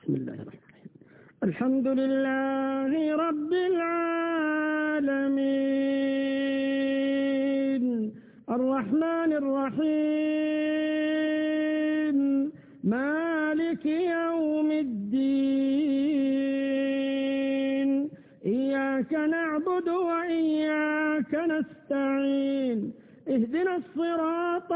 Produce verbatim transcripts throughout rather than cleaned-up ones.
بسم الله الرحمن الرحيم. الحمد لله رب العالمين الرحمن الرحيم مالك يوم الدين إياك نعبد وإياك نستعين اهدنا الصراط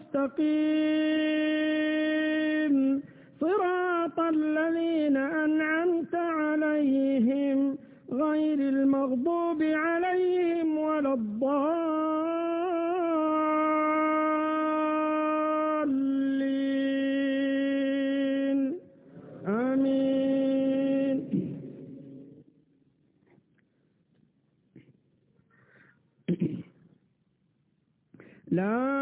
المستقيم صراط الذين أنعمت عليهم غير المغضوب عليهم ولا الضالين آمين. لا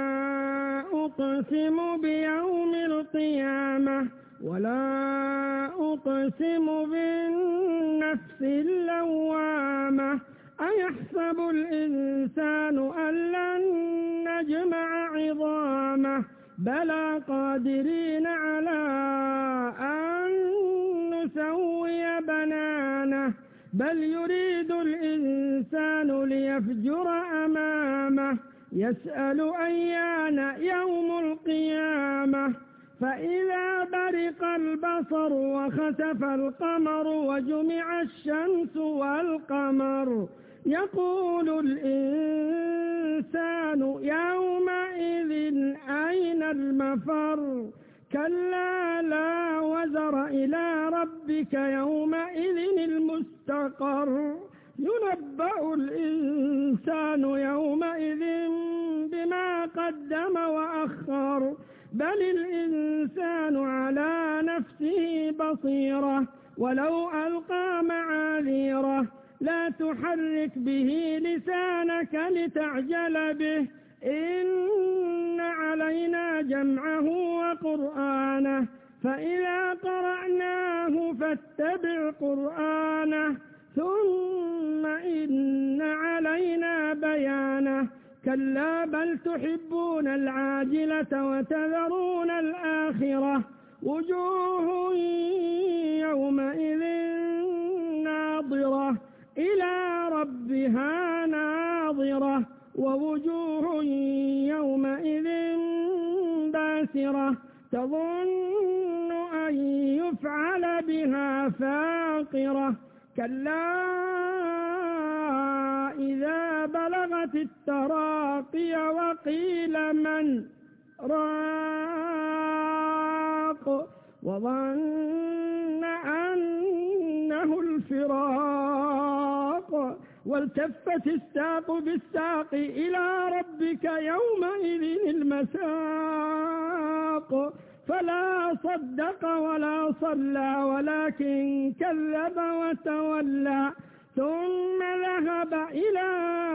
أقسم بيوم القيامة ولا أقسم بالنفس اللوامة أيحسب الإنسان أن لن نجمع عظامه بلى قادرين على أن نسوي بنانه بل يريد الإنسان ليفجر أمامه يسأل أيان يوم القيامة فإذا برق البصر وخسف القمر وجمع الشمس والقمر يقول الإنسان يومئذ أين المفر كلا لا وزر إلى ربك يومئذ المستقر ينبأ الإنسان يومئذ بما قدم وأخر بل الإنسان على نفسه بصيرة ولو ألقى معاذيره لا تحرك به لسانك لتعجل به إن علينا جمعه وقرآنه فإذا قرأناه فاتبع قرآنه ثم إن علينا بيانه كلا بل تحبون العاجلة وتذرون الآخرة وجوه يومئذ ناظرة إلى ربها ناظرة ووجوه يومئذ باسرة تظن أن يفعل بها فاقرة كلا إذا بلغت التراقي وقيل من راق وظن أنه الفراق والتفت الساق بالساق إلى ربك يومئذ المساق فلا صدق ولا صلى ولكن كذب وتولى ثم ذهب إلى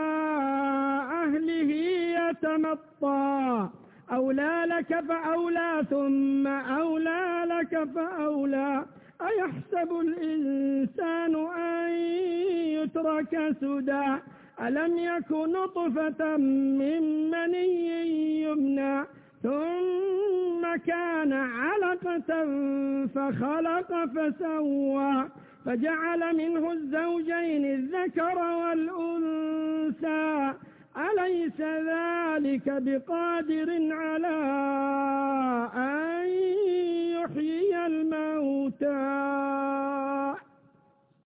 أهله يتمطى أولى لك فأولى ثم أولى لك فأولى أيحسب الإنسان أن يترك سدى ألم يكن نطفة من مني يمنى ثم كان علقة فخلق فسوى فجعل منه الزوجين الذكر والأنثى أليس ذلك بقادر على أن يحيي الموتى